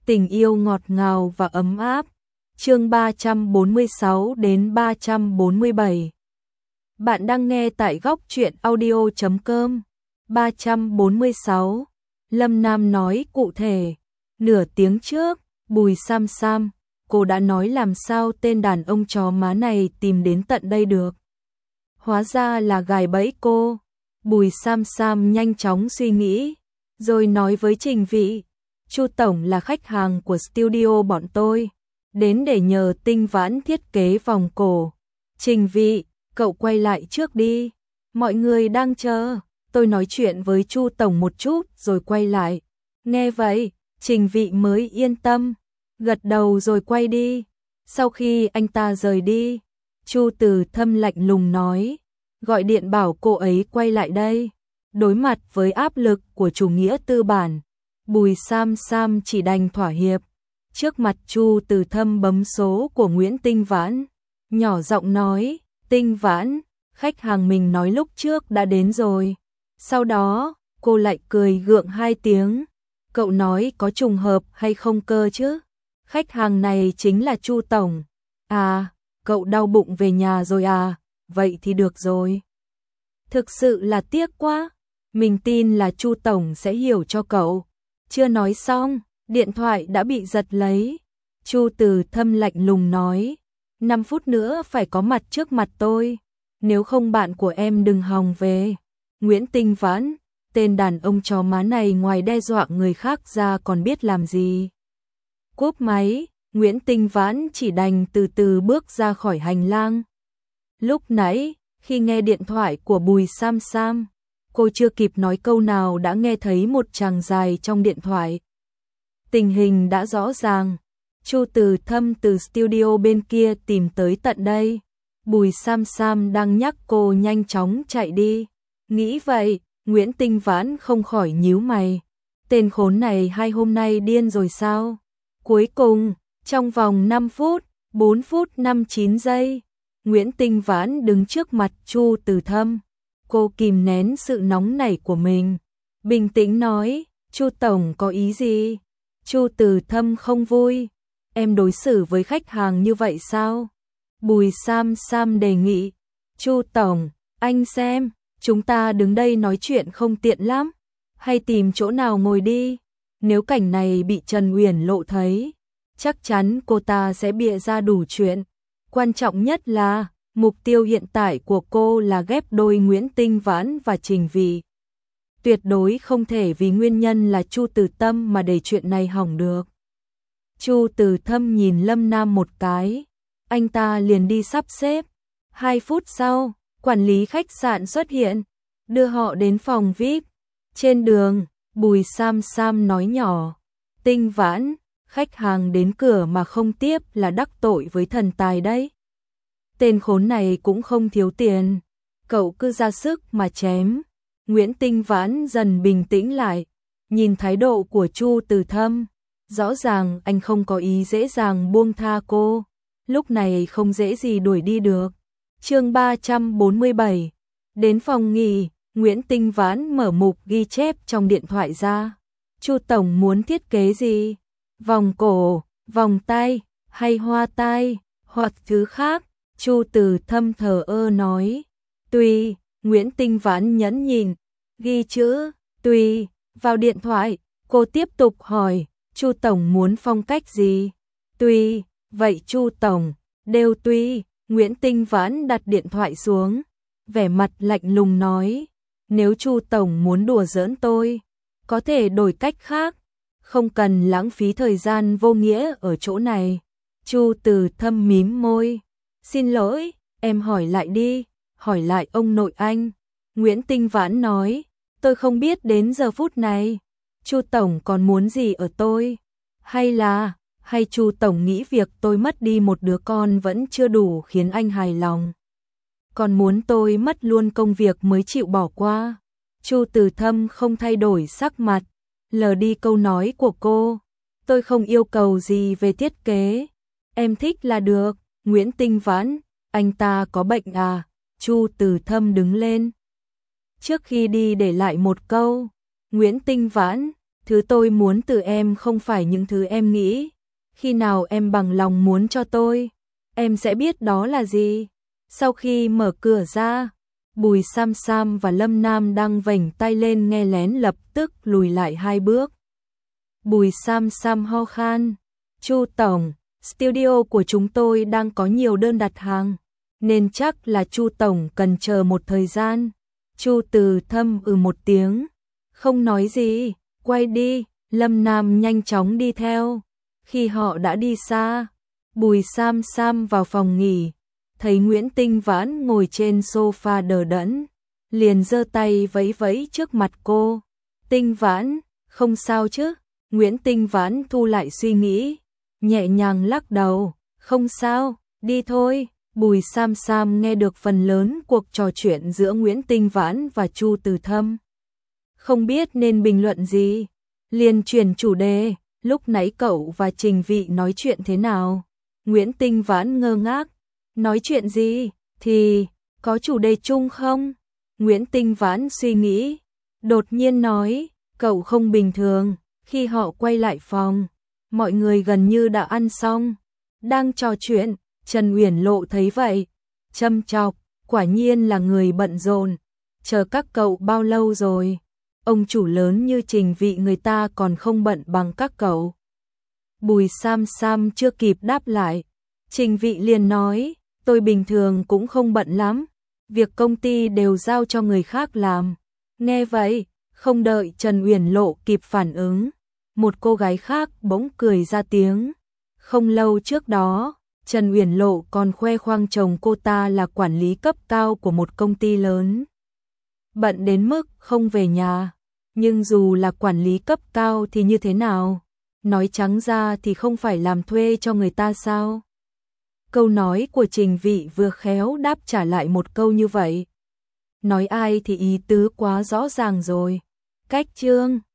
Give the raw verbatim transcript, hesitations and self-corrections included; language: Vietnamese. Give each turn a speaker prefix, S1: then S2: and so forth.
S1: Tình yêu ngọt ngào và ấm áp. Chương ba trăm bốn mươi sáu đến ba trăm bốn mươi bảy. Bạn đang nghe tại góc truyện audio chấm com. ba trăm bốn mươi sáu. Lâm Nam nói cụ thể. Nửa tiếng trước, Bùi Sam Sam, cô đã nói làm sao tên đàn ông chó má này tìm đến tận đây được. Hóa ra là gài bẫy cô. Bùi Sam Sam nhanh chóng suy nghĩ, rồi nói với Trình Vị, Chu tổng là khách hàng của studio bọn tôi, đến để nhờ Tinh Vãn thiết kế vòng cổ. Trình Vị, cậu quay lại trước đi, mọi người đang chờ, tôi nói chuyện với Chu tổng một chút rồi quay lại. Nghe vậy, Trình Vị mới yên tâm, gật đầu rồi quay đi. Sau khi anh ta rời đi, Chu Từ Thâm lạnh lùng nói, gọi điện bảo cô ấy quay lại đây. Đối mặt với áp lực của chủ nghĩa tư bản, Bùi Sam Sam chỉ đành thỏa hiệp. Trước mặt Chu Từ Thâm bấm số của Nguyễn Tinh Vãn, nhỏ giọng nói, Tinh Vãn, khách hàng mình nói lúc trước đã đến rồi. Sau đó, cô lại cười gượng hai tiếng, cậu nói có trùng hợp hay không cơ chứ? Khách hàng này chính là Chu tổng. À, cậu đau bụng về nhà rồi à? Vậy thì được rồi. Thực sự là tiếc quá, mình tin là Chu tổng sẽ hiểu cho cậu. Chưa nói xong, điện thoại đã bị giật lấy. Chu Từ Thâm lạnh lùng nói, năm phút nữa phải có mặt trước mặt tôi, nếu không bạn của em đừng hòng về. Nguyễn Tinh Vãn, tên đàn ông chó má này ngoài đe dọa người khác ra còn biết làm gì. Cúp máy, Nguyễn Tinh Vãn chỉ đành từ từ bước ra khỏi hành lang. Lúc nãy, khi nghe điện thoại của Bùi Sam Sam, cô chưa kịp nói câu nào đã nghe thấy một tràng dài trong điện thoại. Tình hình đã rõ ràng, Chu Từ Thâm từ studio bên kia tìm tới tận đây. Bùi Sam Sam đang nhắc cô nhanh chóng chạy đi. Nghĩ vậy, Nguyễn Tinh Vãn không khỏi nhíu mày. Tên khốn này hai hôm nay điên rồi sao? Cuối cùng, trong vòng năm phút, bốn phút năm mươi chín giây, Nguyễn Tinh Vãn đứng trước mặt Chu Từ Thâm. Cô kìm nén sự nóng nảy của mình, bình tĩnh nói, Chu tổng có ý gì? Chu Từ Thâm không vui, em đối xử với khách hàng như vậy sao? Bùi Sam Sam đề nghị, Chu tổng, anh xem, chúng ta đứng đây nói chuyện không tiện lắm, hay tìm chỗ nào ngồi đi. Nếu cảnh này bị Trần Uyển lộ thấy, chắc chắn cô ta sẽ bịa ra đủ chuyện. Quan trọng nhất là, mục tiêu hiện tại của cô là ghép đôi Nguyễn Tinh Vãn và Trình Vị. Tuyệt đối không thể vì nguyên nhân là Chu Từ Thâm mà để chuyện này hỏng được. Chu Từ Thâm nhìn Lâm Nam một cái, anh ta liền đi sắp xếp. Hai phút sau, quản lý khách sạn xuất hiện, đưa họ đến phòng vi ai pi. Trên đường, Bùi Sam Sam nói nhỏ, Tinh Vãn, khách hàng đến cửa mà không tiếp là đắc tội với thần tài đấy. Tên khốn này cũng không thiếu tiền, cậu cứ ra sức mà chém. Nguyễn Tinh Vãn dần bình tĩnh lại, nhìn thái độ của Chu Từ Thâm, rõ ràng anh không có ý dễ dàng buông tha cô, lúc này không dễ gì đuổi đi được. Chương ba trăm bốn mươi bảy. Đến phòng nghỉ, Nguyễn Tinh Vãn mở mục ghi chép trong điện thoại ra. Chu tổng muốn thiết kế gì? Vòng cổ, vòng tay, hay hoa tai, hoặc thứ khác? Chu Từ Thâm thờ ơ nói, tùy. Nguyễn Tinh Vãn nhẫn nhịn, ghi chữ tùy vào điện thoại. Cô tiếp tục hỏi, Chu tổng muốn phong cách gì? Tùy. Vậy Chu tổng đều tùy. Nguyễn Tinh Vãn đặt điện thoại xuống, vẻ mặt lạnh lùng nói, nếu Chu tổng muốn đùa giỡn tôi, có thể đổi cách khác, không cần lãng phí thời gian vô nghĩa ở chỗ này. Chu Từ Thâm mím môi, xin lỗi, em hỏi lại đi, hỏi lại ông nội anh. Nguyễn Tinh Vãn nói, tôi không biết đến giờ phút này, Chu tổng còn muốn gì ở tôi? Hay là, hay Chu tổng nghĩ việc tôi mất đi một đứa con vẫn chưa đủ khiến anh hài lòng? Còn muốn tôi mất luôn công việc mới chịu bỏ qua? Chu Từ Thâm không thay đổi sắc mặt, lờ đi câu nói của cô. Tôi không yêu cầu gì về thiết kế, em thích là được. Nguyễn Tinh Vãn, anh ta có bệnh à? Chu Từ Thâm đứng lên. Trước khi đi để lại một câu, Nguyễn Tinh Vãn, Thứ tôi muốn từ em không phải những thứ em nghĩ. Khi nào em bằng lòng muốn cho tôi, em sẽ biết đó là gì. Sau khi mở cửa ra, Bùi Sam Sam và Lâm Nam đang vểnh tay lên nghe lén lập tức lùi lại hai bước. Bùi Sam Sam ho khan, Chu Tổng, studio của chúng tôi đang có nhiều đơn đặt hàng, nên chắc là Chu Tổng cần chờ một thời gian. Chu Từ Thâm ừ một tiếng, không nói gì, quay đi. Lâm Nam nhanh chóng đi theo. Khi họ đã đi xa, Bùi Sam Sam vào phòng nghỉ, thấy Nguyễn Tinh Vãn ngồi trên sofa đờ đẫn, liền giơ tay vẫy vẫy trước mặt cô. Tinh Vãn, không sao chứ? Nguyễn Tinh Vãn thu lại suy nghĩ, nhẹ nhàng lắc đầu, không sao, đi thôi. Bùi Sam Sam nghe được phần lớn cuộc trò chuyện giữa Nguyễn Tinh Vãn và Chu Từ Thâm. Không biết nên bình luận gì, liền chuyển chủ đề, lúc nãy cậu và Trình Vị nói chuyện thế nào? Nguyễn Tinh Vãn ngơ ngác, nói chuyện gì, thì, có chủ đề chung không? Nguyễn Tinh Vãn suy nghĩ, đột nhiên nói, cậu không bình thường. Khi họ quay lại phòng, mọi người gần như đã ăn xong, đang trò chuyện. Trần Uyển Lộ thấy vậy, châm chọc, quả nhiên là người bận rộn, chờ các cậu bao lâu rồi? Ông chủ lớn như Trình Vị người ta còn không bận bằng các cậu. Bùi Sam Sam chưa kịp đáp lại, Trình Vị liền nói, tôi bình thường cũng không bận lắm, việc công ty đều giao cho người khác làm. Nghe vậy, không đợi Trần Uyển Lộ kịp phản ứng, một cô gái khác bỗng cười ra tiếng. Không lâu trước đó, Trần Uyển Lộ còn khoe khoang chồng cô ta là quản lý cấp cao của một công ty lớn. Bận đến mức không về nhà, nhưng dù là quản lý cấp cao thì như thế nào? Nói trắng ra thì không phải làm thuê cho người ta sao? Câu nói của Trình Vị vừa khéo đáp trả lại một câu như vậy. Nói ai thì ý tứ quá rõ ràng rồi. Cách chương